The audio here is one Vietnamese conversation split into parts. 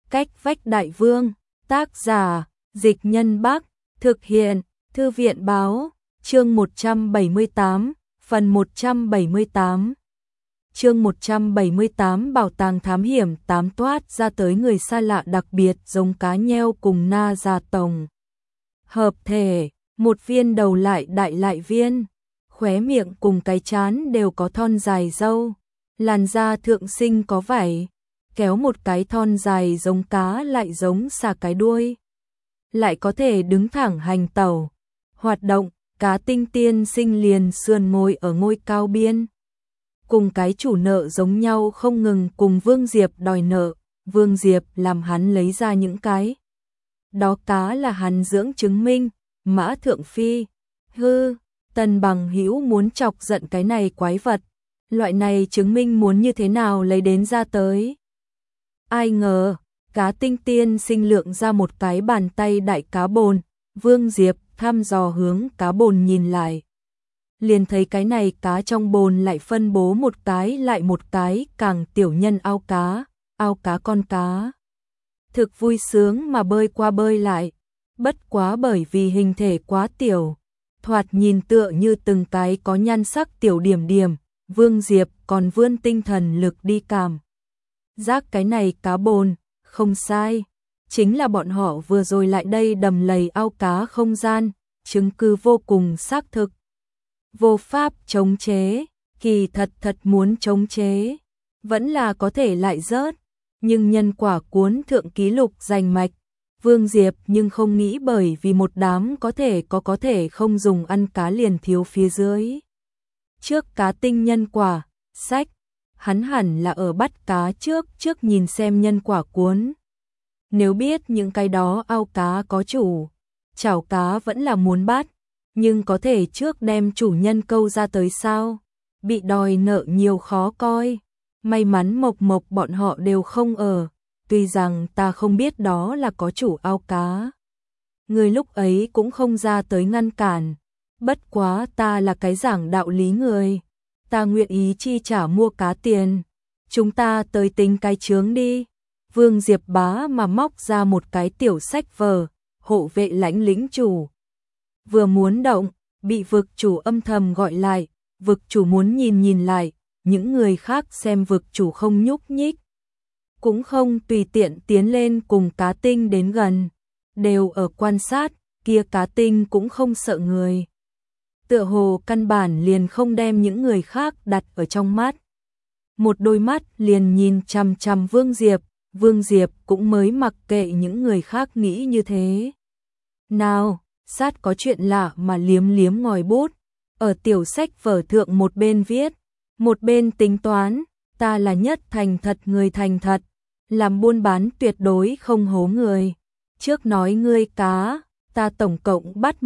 Cách vách đại vương, tác giả, Dịch Nhân Bắc, thực hiện, Thư viện báo, chương 178, phần 178. Chương 178 bảo tàng thám hiểm 8 toát ra tới người xa lạ đặc biệt giống cá nheo cùng na già tổng. Hợp thể, một viên đầu lại đại lại viên, khóe miệng cùng cái trán đều có thon dài râu, làn da thượng sinh có vảy, kéo một cái thon dài giống cá lại giống xà cái đuôi. Lại có thể đứng thẳng hành tẩu, hoạt động, cá tinh tiên sinh liền sườn ngồi ở ngôi cao biên. Cùng cái chủ nợ giống nhau không ngừng cùng Vương Diệp đòi nợ, Vương Diệp làm hắn lấy ra những cái. Đó cá là hắn dưỡng chứng minh, Mã Thượng Phi. Hư, Tần Bằng Hữu muốn chọc giận cái này quái vật. Loại này chứng minh muốn như thế nào lấy đến ra tới. Ai ngờ, cá tinh tiên sinh lượng ra một cái bàn tay đại cá bồn, Vương Diệp thăm dò hướng cá bồn nhìn lại. Liền thấy cái này cá trong bồn lại phân bố một cái lại một cái càng tiểu nhân ao cá con cá. Thực vui sướng mà bơi qua bơi lại, bất quá bởi vì hình thể quá tiểu, thoạt nhìn tựa như từng cái có nhan sắc tiểu điểm điểm, Vương Diệp còn vươn tinh thần lực đi cảm giác cái này cá bồn, không sai, chính là bọn họ vừa rồi lại đây đầm lầy ao cá không gian, chứng cứ vô cùng xác thực. Vô pháp chống chế, kỳ thật muốn chống chế, vẫn là có thể lại rớt, nhưng nhân quả cuốn thượng ký lục giành mạch, Vương Diệp nhưng không nghĩ bởi vì một đám có thể không dùng ăn cá liền thiếu phía dưới. Trước cá tinh nhân quả, sách, hắn hẳn là ở bắt cá trước nhìn xem nhân quả cuốn. Nếu biết những cái đó ao cá có chủ, chảo cá vẫn là muốn bắt, nhưng có thể trước đem chủ nhân câu ra tới sao? Bị đòi nợ nhiều khó coi. May mắn Mộc bọn họ đều không ở, tuy rằng ta không biết đó là có chủ ao cá. Người lúc ấy cũng không ra tới ngăn cản. Bất quá ta là cái giảng đạo lý người. Ta nguyện ý chi trả mua cá tiền. Chúng ta tới tính cái chướng đi. Vương Diệp bá mà móc ra một cái tiểu sách vở, hộ vệ lãnh lĩnh chủ. Vừa muốn động, bị vực chủ âm thầm gọi lại, vực chủ muốn nhìn lại, những người khác xem vực chủ không nhúc nhích. Cũng không tùy tiện tiến lên cùng cá tinh đến gần, đều ở quan sát, kia cá tinh cũng không sợ người. Tựa hồ căn bản liền không đem những người khác đặt ở trong mắt. Một đôi mắt liền nhìn chằm chằm Vương Diệp cũng mới mặc kệ những người khác nghĩ như thế. Nào, sát có chuyện lạ mà liếm ngòi bút, ở tiểu sách vở thượng một bên viết, một bên tính toán, ta là nhất thành thật người thành thật, làm buôn bán tuyệt đối không hố người. Trước nói ngươi cá, ta tổng cộng bắt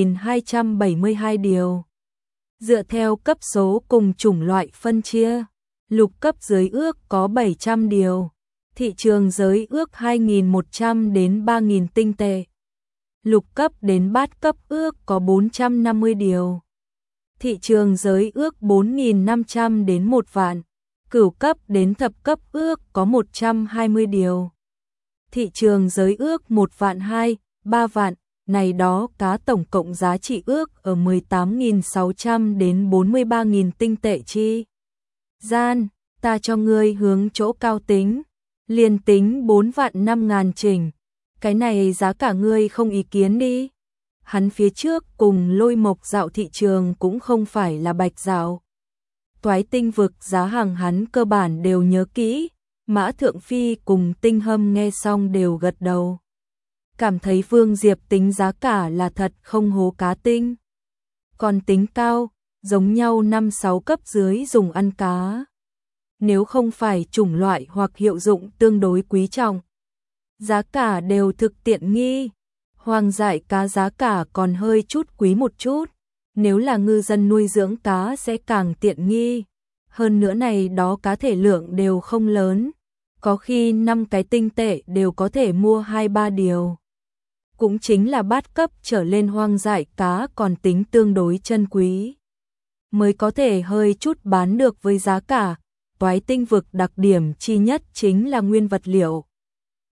1272 điều. Dựa theo cấp số cùng chủng loại phân chia, lục cấp dưới ước có 700 điều, thị trường giới ước 2.100 đến 3.000 tinh tệ. Lục cấp đến bát cấp ước có 450 điều. Thị trường giới ước 4.500 đến 1 vạn. Cửu cấp đến thập cấp ước có 120 điều. Thị trường giới ước 1 vạn 2, 3 vạn. Này đó cá tổng cộng giá trị ước ở 18.600 đến 43.000 tinh tệ chi. Gian, ta cho ngươi hướng chỗ cao tính. Liền tính 4 vạn 5.000 chỉnh. Cái này giá cả ngươi không ý kiến đi. Hắn phía trước cùng Lôi Mộc dạo thị trường cũng không phải là bạch dạo. Toái tinh vực giá hàng hắn cơ bản đều nhớ kỹ. Mã Thượng Phi cùng Tinh Hâm nghe xong đều gật đầu. Cảm thấy Vương Diệp tính giá cả là thật không hố cá tinh. Còn tính cao, giống nhau 5-6 cấp dưới dùng ăn cá. Nếu không phải chủng loại hoặc hiệu dụng tương đối quý trọng, giá cả đều thực tiện nghi. Hoang dại cá giá cả còn hơi chút quý một chút, nếu là ngư dân nuôi dưỡng cá sẽ càng tiện nghi. Hơn nữa này đó cá thể lượng đều không lớn, có khi 5 cái tinh tệ đều có thể mua 2-3 điều. Cũng chính là bát cấp trở lên hoang dại cá còn tính tương đối chân quý, mới có thể hơi chút bán được với giá cả. Toái tinh vực đặc điểm chi nhất chính là nguyên vật liệu.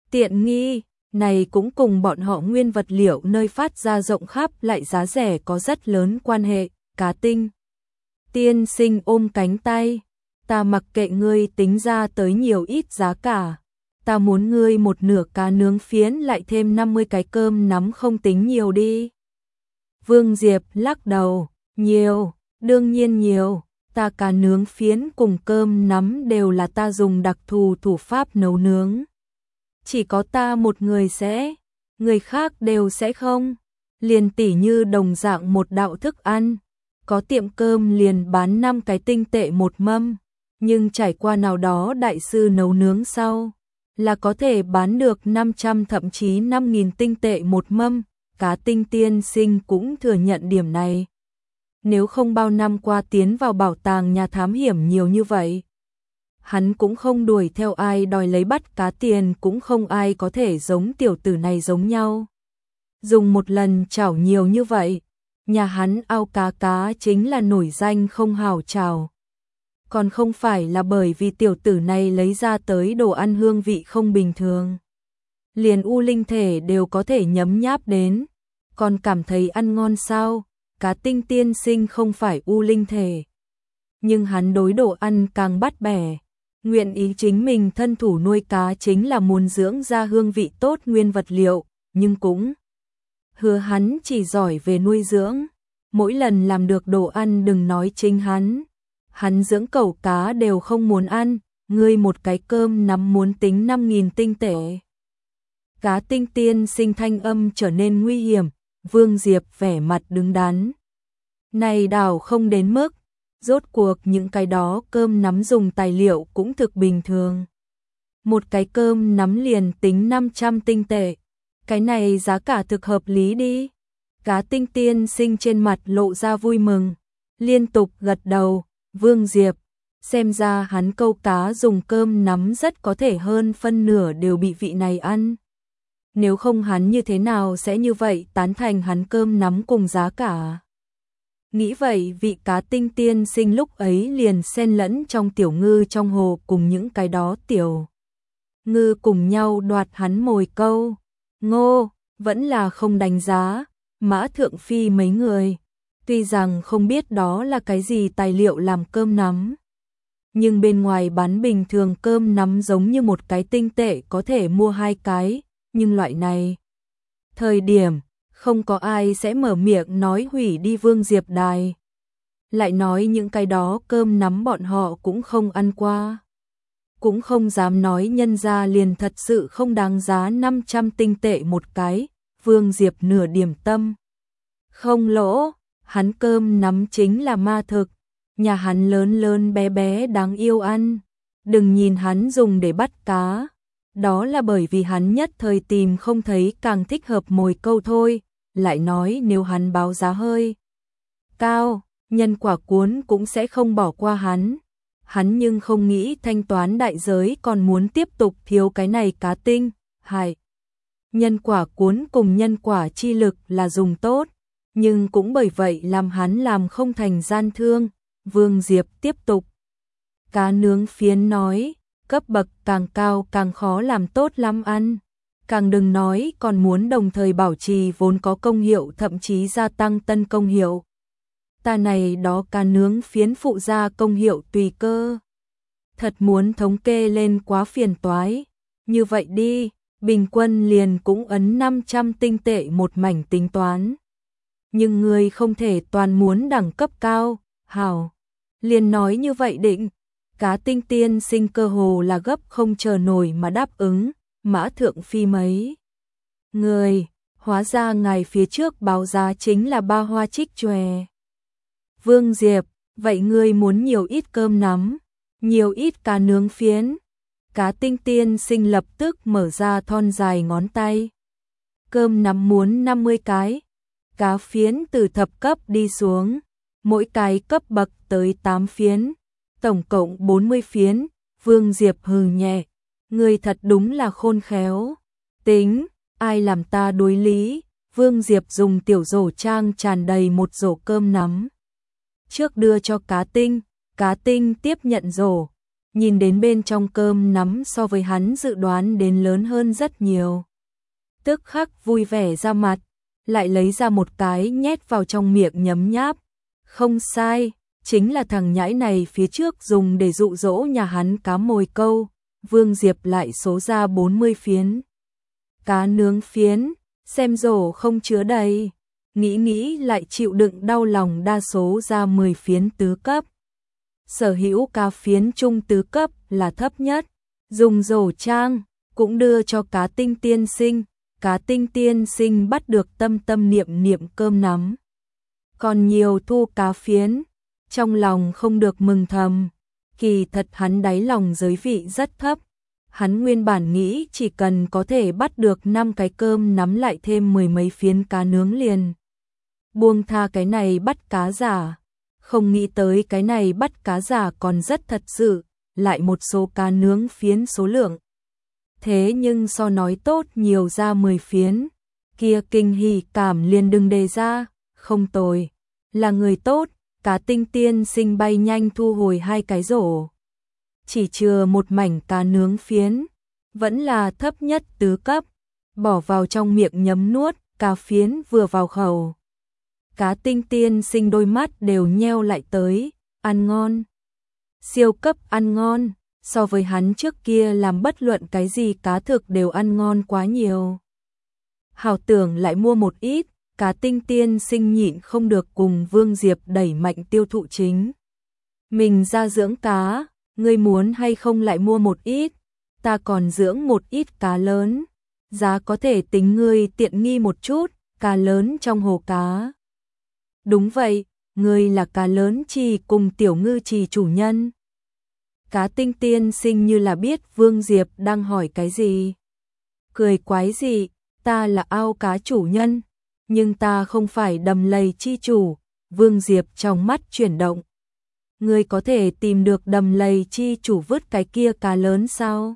tiện nghi, này cũng cùng bọn họ nguyên vật liệu nơi phát ra rộng khắp lại giá rẻ có rất lớn quan hệ. Cá Tinh tiên sinh ôm cánh tay, ta mặc kệ ngươi tính ra tới nhiều ít giá cả, ta muốn ngươi một nửa cá nướng phiến lại thêm 50 cái cơm nắm không tính nhiều đi. Vương Diệp lắc đầu, nhiều, đương nhiên nhiều, ta cá nướng phiến cùng cơm nắm đều là ta dùng đặc thù thủ pháp nấu nướng. Chỉ có ta một người sẽ, người khác đều sẽ không. Liền tỉ như đồng dạng một đạo thức ăn, có tiệm cơm liền bán 5 cái tinh tệ một mâm, nhưng trải qua nào đó đại sư nấu nướng sau, là có thể bán được 500 thậm chí 5.000 tinh tệ một mâm. Cá Tinh tiên sinh cũng thừa nhận điểm này. Nếu không bao năm qua tiến vào bảo tàng nhà thám hiểm nhiều như vậy, hắn cũng không đuổi theo ai đòi lấy bắt cá tiền, cũng không ai có thể giống tiểu tử này giống nhau. Dùng một lần chảo nhiều như vậy, nhà hắn ao cá chính là nổi danh không hào chảo. Còn không phải là bởi vì tiểu tử này lấy ra tới đồ ăn hương vị không bình thường. Liền U Linh thể đều có thể nhấm nháp đến, còn cảm thấy ăn ngon sao? Cá Tinh tiên sinh không phải U Linh thể, nhưng hắn đối đồ ăn càng bắt bẻ, nguyện ý chính mình thân thủ nuôi cá chính là muốn dưỡng ra hương vị tốt nguyên vật liệu, nhưng cũng hứa hắn chỉ giỏi về nuôi dưỡng, mỗi lần làm được đồ ăn đừng nói chính hắn dưỡng cẩu cá đều không muốn ăn, ngươi một cái cơm nắm muốn tính 5.000 tinh tệ. Cá Tinh tiên sinh thanh âm trở nên nguy hiểm, Vương Diệp vẻ mặt đứng đắn. Này đảo không đến mức, rốt cuộc những cái đó cơm nắm dùng tài liệu cũng thực bình thường. Một cái cơm nắm liền tính 500 tinh tệ, cái này giá cả thực hợp lý đi. Cá Tinh tiên sinh trên mặt lộ ra vui mừng, liên tục gật đầu. Vương Diệp, xem ra hắn câu cá dùng cơm nắm rất có thể hơn phân nửa đều bị vị này ăn. Nếu không hắn như thế nào sẽ như vậy tán thành hắn cơm nắm cùng giá cả. Nghĩ vậy vị Cá Tinh tiên sinh lúc ấy liền xen lẫn trong tiểu ngư trong hồ cùng những cái đó tiểu ngư cùng nhau đoạt hắn mồi câu. Ngô, vẫn là không đánh giá, Mã Thượng Phi mấy người. Tuy rằng không biết đó là cái gì tài liệu làm cơm nắm, nhưng bên ngoài bán bình thường cơm nắm giống như một cái tinh tệ có thể mua 2 cái, nhưng loại này thời điểm không có ai sẽ mở miệng nói hủy đi Vương Diệp đài. Lại nói những cái đó cơm nắm bọn họ cũng không ăn qua, cũng không dám nói nhân ra liền thật sự không đáng giá 500 tinh tệ một cái. Vương Diệp nửa điểm tâm không lỗ, hắn cơm nắm chính là ma thực, nhà hắn lớn lớn bé bé đáng yêu ăn. Đừng nhìn hắn dùng để bắt cá, đó là bởi vì hắn nhất thời tìm không thấy càng thích hợp mồi câu thôi. Lại nói nếu hắn báo giá hơi cao, nhân quả cuốn cũng sẽ không bỏ qua hắn. Hắn nhưng không nghĩ thanh toán đại giới, còn muốn tiếp tục thiếu cái này cá tinh. Hại, nhân quả cuốn cùng nhân quả chi lực là dùng tốt, nhưng cũng bởi vậy làm hắn làm không thành gian thương. Vương Diệp tiếp tục. Cá nướng phiến nói, cấp bậc càng cao càng khó làm tốt lắm ăn. Càng đừng nói còn muốn đồng thời bảo trì vốn có công hiệu, thậm chí gia tăng tân công hiệu. Ta này đó cá nướng phiến phụ gia công hiệu tùy cơ. Thật muốn thống kê lên quá phiền toái. Như vậy đi, bình quân liền cũng ấn 500 tinh tệ một mảnh tính toán. Nhưng người không thể toàn muốn đẳng cấp cao, hảo. Liền nói như vậy định. Cá Tinh tiên sinh cơ hồ là gấp không chờ nổi mà đáp ứng. Mã Thượng Phi mấy người, hóa ra ngày phía trước báo giá chính là 3 hoa trích chòe. Vương Diệp, vậy ngươi muốn nhiều ít cơm nắm, nhiều ít cá nướng phiến? Cá Tinh tiên sinh lập tức mở ra thon dài ngón tay. Cơm nắm muốn 50 cái, cá phiến từ thập cấp đi xuống, mỗi cái cấp bậc tới 8 phiến, tổng cộng 40 phiến. Vương Diệp hừ nhẹ, ngươi thật đúng là khôn khéo. Tính, ai làm ta đối lý? Vương Diệp dùng tiểu rổ trang tràn đầy một rổ cơm nắm, trước đưa cho Cá Tinh. Cá Tinh tiếp nhận rổ, nhìn đến bên trong cơm nắm so với hắn dự đoán đến lớn hơn rất nhiều. Tức khắc vui vẻ ra mặt, lại lấy ra một cái nhét vào trong miệng nhấm nháp. Không sai, chính là thằng nhãi này phía trước dùng để dụ dỗ nhà hắn cá mồi câu. Vương Diệp lại số ra 40 phiến. Cá nướng phiến, xem rổ không chứa đầy. Nghĩ lại chịu đựng đau lòng đa số ra 10 phiến tứ cấp. Sở hữu cá phiến trung tứ cấp là thấp nhất. Dùng rổ trang, cũng đưa cho cá tinh tiên sinh. Cá tinh tiên sinh bắt được tâm niệm cơm nắm. Còn nhiều thu cá phiến, trong lòng không được mừng thầm. Kỳ thật hắn đáy lòng giới vị rất thấp. Hắn nguyên bản nghĩ chỉ cần có thể bắt được 5 cái cơm nắm lại thêm 10 mấy phiến cá nướng liền. Buông tha cái này bắt cá giả. Không nghĩ tới cái này bắt cá giả còn rất thật sự, lại một số cá nướng phiến số lượng. Thế nhưng so nói tốt nhiều ra 10 phiến, kia kinh hỉ cảm liền đừng đề ra, không tồi, là người tốt. Cá tinh tiên sinh bay nhanh thu hồi 2 cái rổ. Chỉ chừa một mảnh cá nướng phiến, vẫn là thấp nhất tứ cấp, bỏ vào trong miệng nhấm nuốt, cá phiến vừa vào khẩu. Cá tinh tiên sinh đôi mắt đều nheo lại tới, ăn ngon. Siêu cấp ăn ngon, so với hắn trước kia làm bất luận cái gì cá thực đều ăn ngon quá nhiều. Hảo tưởng lại mua một ít, cá tinh tiên sinh nhịn không được cùng Vương Diệp đẩy mạnh tiêu thụ chính. Mình ra dưỡng cá, ngươi muốn hay không lại mua một ít, ta còn dưỡng một ít cá lớn. Giá có thể tính ngươi tiện nghi một chút, cá lớn trong hồ cá. Đúng vậy, ngươi là cá lớn trì cùng tiểu ngư trì chủ nhân. Cá tinh tiên sinh như là biết Vương Diệp đang hỏi cái gì. Cười quái gì, ta là ao cá chủ nhân, nhưng ta không phải đầm lầy chi chủ. Vương Diệp trong mắt chuyển động. Ngươi có thể tìm được đầm lầy chi chủ vứt cái kia cá lớn sao?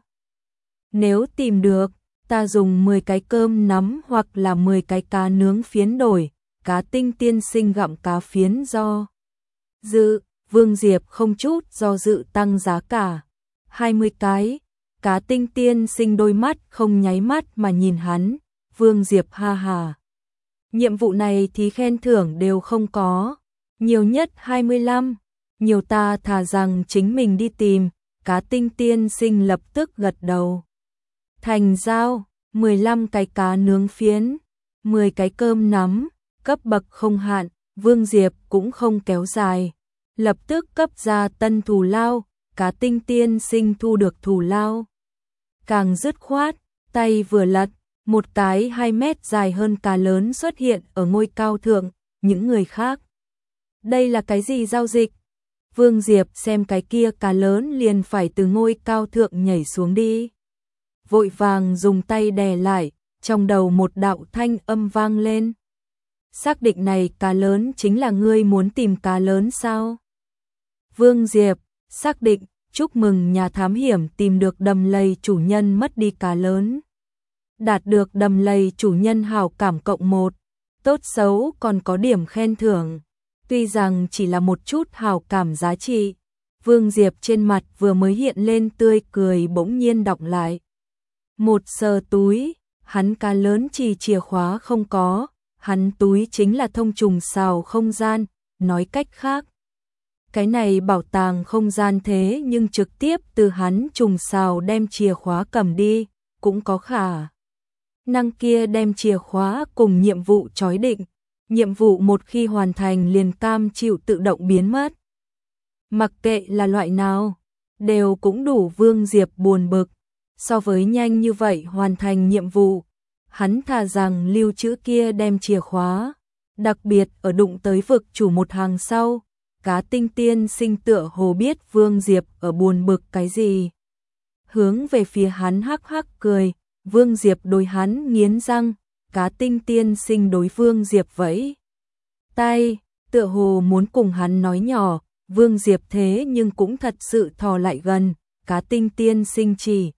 Nếu tìm được, ta dùng 10 cái cơm nắm hoặc là 10 cái cá nướng phiến đổi. Cá tinh tiên sinh gặm cá phiến do dự, Vương Diệp không chút do dự tăng giá cả. 20 cái, cá tinh tiên sinh đôi mắt không nháy mắt mà nhìn hắn. Vương Diệp ha hà. Nhiệm vụ này thì khen thưởng đều không có, nhiều nhất 25, nhiều ta thà rằng chính mình đi tìm. Cá tinh tiên sinh lập tức gật đầu. Thành giao, 15 cái cá nướng phiến, 10 cái cơm nắm, cấp bậc không hạn. Vương Diệp cũng không kéo dài, lập tức cấp ra tân thù lao. Cá tinh tiên sinh thu được thù lao càng dứt khoát, tay vừa lật, một cái 2 mét dài hơn cá lớn xuất hiện ở ngôi cao thượng. Những người khác, đây là cái gì giao dịch? Vương Diệp xem cái kia cá lớn liền phải từ ngôi cao thượng nhảy xuống đi. Vội vàng dùng tay đè lại, trong đầu một đạo thanh âm vang lên. Xác định này cá lớn chính là ngươi muốn tìm cá lớn sao? Vương Diệp, xác định, chúc mừng nhà thám hiểm tìm được đầm lầy chủ nhân mất đi cá lớn. Đạt được đầm lầy chủ nhân hảo cảm cộng 1, tốt xấu còn có điểm khen thưởng. Tuy rằng chỉ là một chút hảo cảm giá trị, Vương Diệp trên mặt vừa mới hiện lên tươi cười bỗng nhiên đọng lại. Một sờ túi, hắn cá lớn chỉ chìa khóa không có, hắn túi chính là thông trùng xào không gian, nói cách khác. Cái này bảo tàng không gian thế nhưng trực tiếp từ hắn trùng xào đem chìa khóa cầm đi, cũng có khả năng kia đem chìa khóa cùng nhiệm vụ trói định. Nhiệm vụ một khi hoàn thành liền cam chịu tự động biến mất. Mặc kệ là loại nào, đều cũng đủ Vương Diệp buồn bực. So với nhanh như vậy hoàn thành nhiệm vụ, hắn thà rằng lưu trữ kia đem chìa khóa. Đặc biệt ở đụng tới vực chủ một hàng sau, cá tinh tiên sinh tựa hồ biết Vương Diệp ở buồn bực cái gì. Hướng về phía hắn hắc hắc cười, Vương Diệp đối hắn nghiến răng. Cá tinh tiên sinh đối Vương Diệp vẫy tay, tựa hồ muốn cùng hắn nói nhỏ. Vương Diệp thế nhưng cũng thật sự thò lại gần. Cá tinh tiên sinh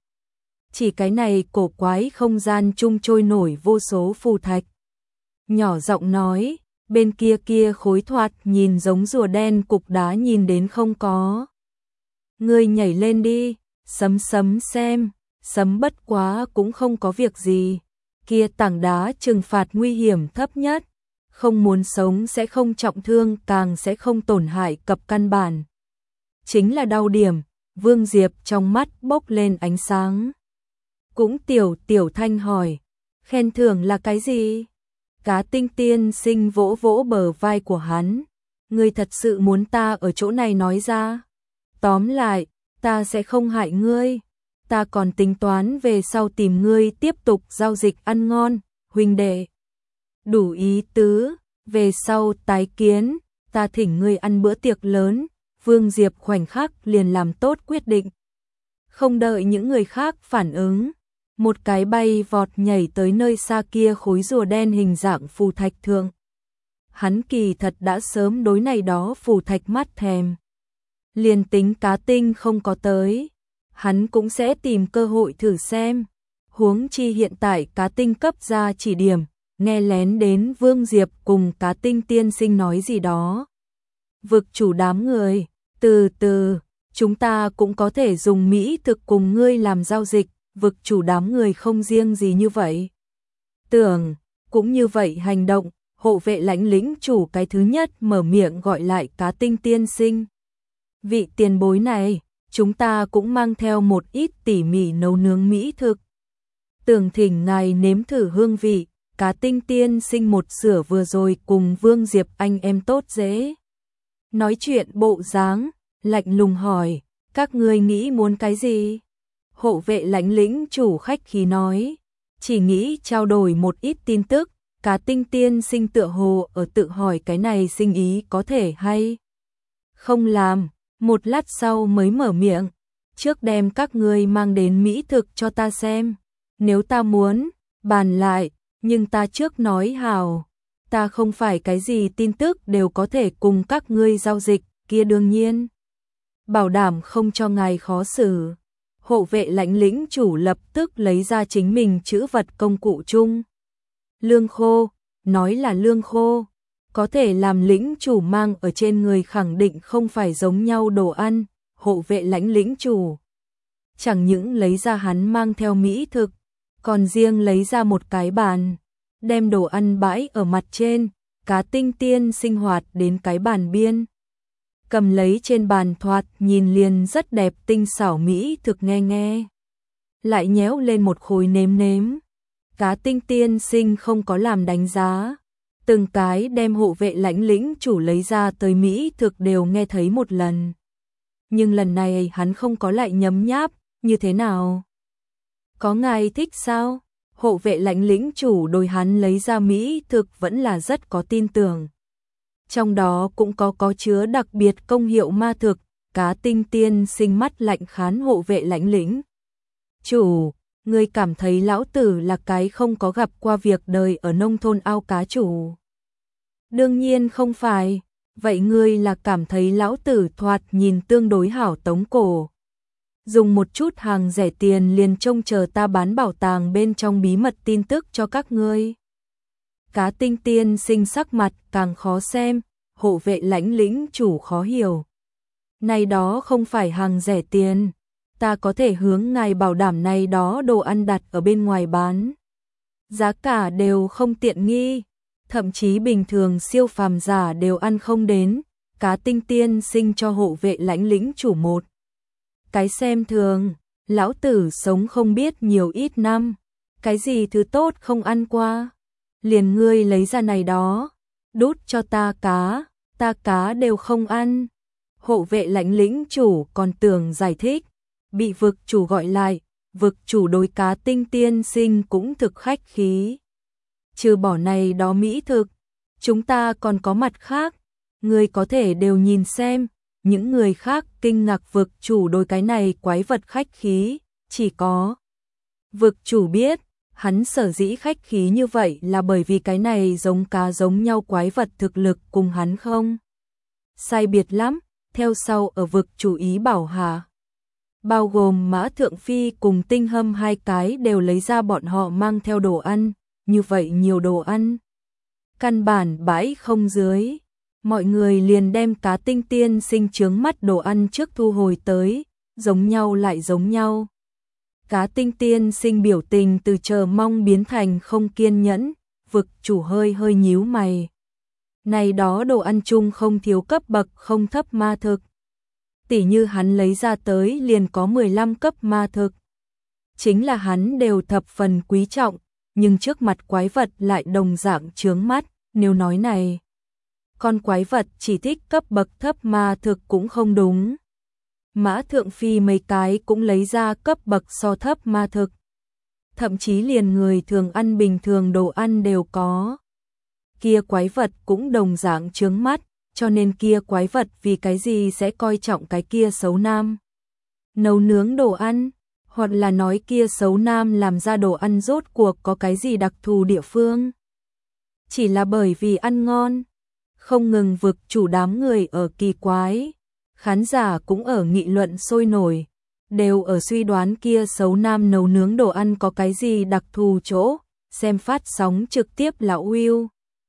chỉ cái này cổ quái không gian chung trôi nổi vô số phù thạch. Nhỏ giọng nói, bên kia khối thoạt nhìn giống rùa đen cục đá nhìn đến không có. Ngươi nhảy lên đi, Sấm xem, Sấm bất quá cũng không có việc gì. Kia tảng đá trừng phạt nguy hiểm thấp nhất, không muốn sống sẽ không trọng thương, càng sẽ không tổn hại cập căn bản. Chính là đau điểm. Vương Diệp trong mắt bốc lên ánh sáng. Cũng Tiểu Thanh hỏi, khen thưởng là cái gì? Cá Tinh tiên sinh vỗ vỗ bờ vai của hắn. Ngươi thật sự muốn ta ở chỗ này nói ra? Tóm lại, ta sẽ không hại ngươi. Ta còn tính toán về sau tìm ngươi tiếp tục giao dịch ăn ngon, huynh đệ. Đủ ý tứ, về sau tái kiến, ta thỉnh ngươi ăn bữa tiệc lớn. Vương Diệp khoảnh khắc liền làm tốt quyết định. Không đợi những người khác phản ứng, một cái bay vọt nhảy tới nơi xa kia khối rùa đen hình dạng phù thạch thượng. Hắn kỳ thật đã sớm đối này đó phù thạch mắt thèm. Liền tính Cá Tinh không có tới, hắn cũng sẽ tìm cơ hội thử xem. Huống chi hiện tại Cá Tinh cấp ra chỉ điểm, nghe lén đến Vương Diệp cùng Cá Tinh tiên sinh nói gì đó. Vực chủ đám người, từ từ, chúng ta cũng có thể dùng mỹ thực cùng ngươi làm giao dịch. Vực chủ đám người không riêng gì như vậy. Tưởng, cũng như vậy hành động. Hộ vệ lãnh lĩnh chủ cái thứ nhất mở miệng gọi lại Cá Tinh tiên sinh. Vị tiền bối này, chúng ta cũng mang theo một ít tỉ mỉ nấu nướng mỹ thực. Tưởng thỉnh ngài nếm thử hương vị. Cá Tinh tiên sinh một sửa vừa rồi cùng Vương Diệp anh em tốt dễ. Nói chuyện bộ dáng, lạnh lùng hỏi, các ngươi nghĩ muốn cái gì? Hộ vệ lãnh lĩnh chủ khách khí nói, chỉ nghĩ trao đổi một ít tin tức. Cá Tinh tiên sinh tựa hồ ở tự hỏi cái này sinh ý có thể hay không làm, một lát sau mới mở miệng, trước đem các ngươi mang đến mỹ thực cho ta xem, nếu ta muốn, bàn lại, nhưng ta trước nói hào, ta không phải cái gì tin tức đều có thể cùng các ngươi giao dịch, kia đương nhiên. Bảo đảm không cho ngài khó xử. Hộ vệ lãnh lĩnh chủ lập tức lấy ra chính mình trữ vật công cụ chung. Lương khô, nói là lương khô, có thể làm lĩnh chủ mang ở trên người khẳng định không phải giống nhau đồ ăn. Hộ vệ lãnh lĩnh chủ chẳng những lấy ra hắn mang theo mỹ thực, còn riêng lấy ra một cái bàn, đem đồ ăn bãi ở mặt trên. Cá Tinh tiên sinh hoạt đến cái bàn biên, cầm lấy trên bàn thoạt nhìn liền rất đẹp tinh xảo mỹ thực nghe, lại nhéo lên một khối nếm. Cá Tinh tiên sinh không có làm đánh giá, từng cái đem hộ vệ lãnh lĩnh chủ lấy ra tới mỹ thực đều nghe thấy một lần. Nhưng lần này hắn không có lại nhấm nháp, như thế nào? Có ngài thích sao? Hộ vệ lãnh lĩnh chủ đối hắn lấy ra mỹ thực vẫn là rất có tin tưởng. Trong đó cũng có chứa đặc biệt công hiệu ma thực. Cá Tinh tiên sinh mắt lạnh khán hộ vệ lãnh lĩnh chủ, ngươi cảm thấy lão tử là cái không có gặp qua việc đời ở nông thôn ao cá chủ? Đương nhiên không phải. Vậy ngươi là cảm thấy lão tử thoạt nhìn tương đối hảo tống cổ, dùng một chút hàng rẻ tiền liền trông chờ ta bán bảo tàng bên trong bí mật tin tức cho các ngươi? Cá Tinh tiên sinh sắc mặt càng khó xem. Hộ vệ lãnh lĩnh chủ khó hiểu. Này đó không phải hàng rẻ tiền, ta có thể hướng ngài bảo đảm này đó đồ ăn đặt ở bên ngoài bán, giá cả đều không tiện nghi, thậm chí bình thường siêu phàm giả đều ăn không đến. Cá Tinh tiên sinh cho hộ vệ lãnh lĩnh chủ một cái xem thường, lão tử sống không biết nhiều ít năm, cái gì thứ tốt không ăn qua, liền ngươi lấy ra này đó, đút cho ta cá đều không ăn. Hộ vệ lãnh lĩnh chủ còn tưởng giải thích, bị vực chủ gọi lại. Vực chủ đối Cá Tinh tiên sinh cũng thực khách khí. Trừ bỏ này đó mỹ thực, chúng ta còn có mặt khác, người có thể đều nhìn xem. Những người khác kinh ngạc vực chủ đối cái này quái vật khách khí, chỉ có vực chủ biết, hắn sở dĩ khách khí như vậy là bởi vì cái này giống cá giống nhau quái vật thực lực cùng hắn không sai biệt lắm. Theo sau ở vực chủ ý bảo hạ, bao gồm Mã Thượng Phi cùng Tinh Hâm hai cái đều lấy ra bọn họ mang theo đồ ăn, như vậy nhiều đồ ăn, căn bản bãi không dưới. Mọi người liền đem Cá Tinh tiên sinh chướng mắt đồ ăn trước thu hồi tới, giống nhau lại giống nhau. Cá Tinh tiên sinh biểu tình từ chờ mong biến thành không kiên nhẫn, vực chủ hơi hơi nhíu mày. Này đó đồ ăn chung không thiếu cấp bậc không thấp ma thực. Tỉ như hắn lấy ra tới liền có 15 cấp ma thực. Chính là hắn đều thập phần quý trọng, nhưng trước mặt quái vật lại đồng dạng chướng mắt, nếu nói này. Con quái vật chỉ thích cấp bậc thấp ma thực cũng không đúng. Mã Thượng Phi mấy cái cũng lấy ra cấp bậc so thấp ma thực. Thậm chí liền người thường ăn bình thường đồ ăn đều có. Kia quái vật cũng đồng dạng chướng mắt, cho nên kia quái vật vì cái gì sẽ coi trọng cái kia xấu nam. Nấu nướng đồ ăn, hoặc là nói kia xấu nam làm ra đồ ăn rốt cuộc có cái gì đặc thù địa phương. Chỉ là bởi vì ăn ngon, không ngừng vực chủ đám người ở kỳ quái. Khán giả cũng ở nghị luận sôi nổi, đều ở suy đoán kia xấu nam nấu nướng đồ ăn có cái gì đặc thù chỗ, xem phát sóng trực tiếp lão Will.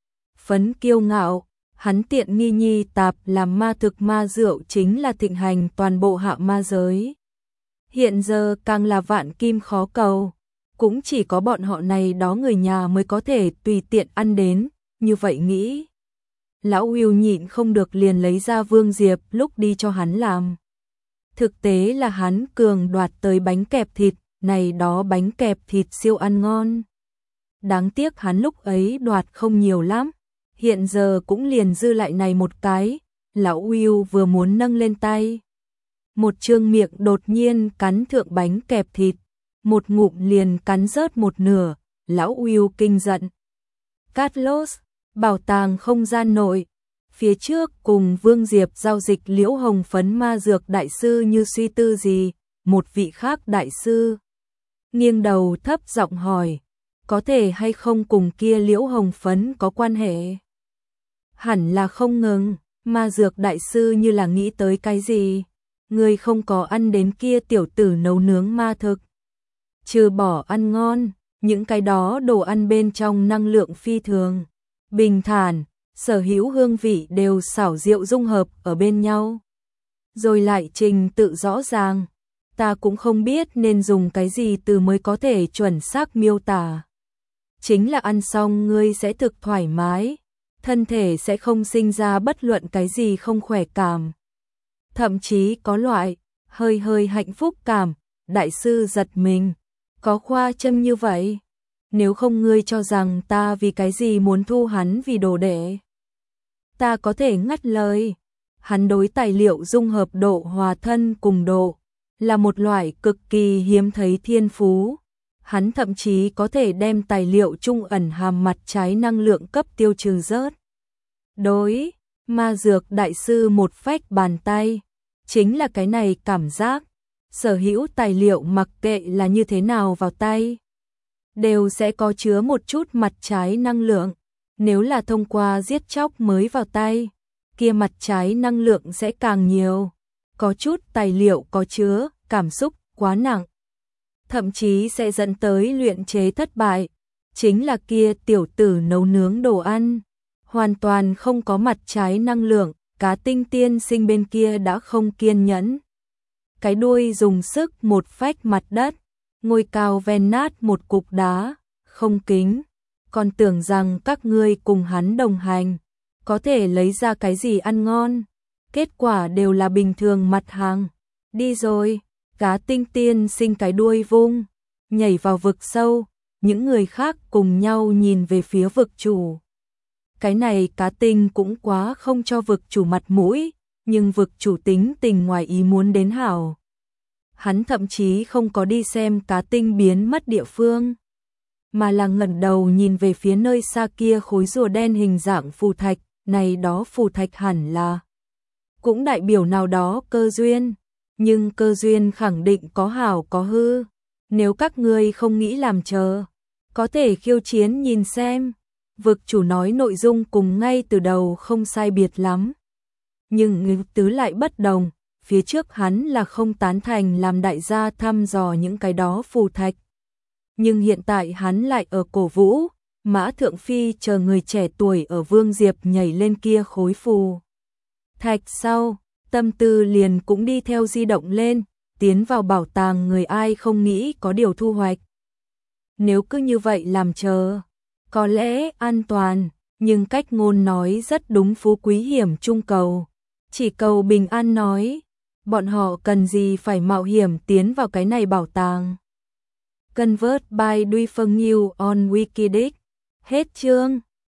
Phấn kiêu ngạo, hắn tiện nghi nhi tạp làm ma thực ma rượu chính là thịnh hành toàn bộ hạ ma giới. Hiện giờ càng là vạn kim khó cầu, cũng chỉ có bọn họ này đó người nhà mới có thể tùy tiện ăn đến, như vậy nghĩ. Lão Will nhịn không được liền lấy ra Vương Diệp lúc đi cho hắn làm. Thực tế là hắn cường đoạt tới bánh kẹp thịt, này đó bánh kẹp thịt siêu ăn ngon. Đáng tiếc hắn lúc ấy đoạt không nhiều lắm, hiện giờ cũng liền dư lại này một cái, lão Will vừa muốn nâng lên tay. Một trương miệng đột nhiên cắn thượng bánh kẹp thịt, một ngụm liền cắn rớt một nửa, lão Will kinh giận. Carlos, bảo tàng không gian nội, phía trước cùng Vương Diệp giao dịch Liễu Hồng Phấn ma dược đại sư như suy tư gì, một vị khác đại sư. Nghiêng đầu thấp giọng hỏi, có thể hay không cùng kia Liễu Hồng Phấn có quan hệ? Hẳn là không ngừng, ma dược đại sư như là nghĩ tới cái gì, người không có ăn đến kia tiểu tử nấu nướng ma thực. Trừ bỏ ăn ngon, những cái đó đồ ăn bên trong năng lượng phi thường, bình thản, sở hữu hương vị đều xảo diệu dung hợp ở bên nhau. Rồi lại trình tự rõ ràng, ta cũng không biết nên dùng cái gì từ mới có thể chuẩn xác miêu tả. Chính là ăn xong ngươi sẽ thực thoải mái, thân thể sẽ không sinh ra bất luận cái gì không khỏe cảm. Thậm chí có loại, hơi hơi hạnh phúc cảm, đại sư giật mình, có khoa châm như vậy. Nếu không ngươi cho rằng ta vì cái gì muốn thu hắn vì đồ đệ. Ta có thể ngắt lời, hắn đối tài liệu dung hợp độ hòa thân cùng độ, là một loại cực kỳ hiếm thấy thiên phú. Hắn thậm chí có thể đem tài liệu trung ẩn hàm mặt trái năng lượng cấp tiêu trừ rớt. Đối, ma dược đại sư một phách bàn tay, chính là cái này cảm giác, sở hữu tài liệu mặc kệ là như thế nào vào tay, đều sẽ có chứa một chút mặt trái năng lượng. Nếu là thông qua giết chóc mới vào tay, kia mặt trái năng lượng sẽ càng nhiều. Có chút tài liệu có chứa cảm xúc quá nặng, thậm chí sẽ dẫn tới luyện chế thất bại. Chính là kia tiểu tử nấu nướng đồ ăn, hoàn toàn không có mặt trái năng lượng. Cá Tinh tiên sinh bên kia đã không kiên nhẫn, cái đuôi dùng sức một phách mặt đất, ngôi cao ven nát một cục đá, không kính. Còn tưởng rằng các ngươi cùng hắn đồng hành, có thể lấy ra cái gì ăn ngon, kết quả đều là bình thường mặt hàng. Đi rồi, Cá Tinh tiên sinh cái đuôi vung, nhảy vào vực sâu, những người khác cùng nhau nhìn về phía vực chủ. Cái này Cá Tinh cũng quá không cho vực chủ mặt mũi, nhưng vực chủ tính tình ngoài ý muốn đến hảo. Hắn thậm chí không có đi xem Cá Tinh biến mất địa phương, mà là ngẩng đầu nhìn về phía nơi xa kia khối rùa đen hình dạng phù thạch, này đó phù thạch hẳn là cũng đại biểu nào đó cơ duyên, nhưng cơ duyên khẳng định có hảo có hư, nếu các ngươi không nghĩ làm chờ, có thể khiêu chiến nhìn xem. Vực chủ nói nội dung cùng ngay từ đầu không sai biệt lắm, nhưng người tứ lại bất đồng, phía trước hắn là không tán thành làm đại gia thăm dò những cái đó phù thạch. Nhưng hiện tại hắn lại ở cổ vũ, Mã Thượng Phi chờ người trẻ tuổi ở Vương Diệp nhảy lên kia khối phù thạch sau, tâm tư liền cũng đi theo di động lên, tiến vào bảo tàng người ai không nghĩ có điều thu hoạch. Nếu cứ như vậy làm chờ, có lẽ an toàn, nhưng cách ngôn nói rất đúng, phú quý hiểm chung cầu. Chỉ cầu bình an nói, bọn họ cần gì phải mạo hiểm tiến vào cái này bảo tàng. Convert by Duy Phân New on Wikileaks. Hết chương.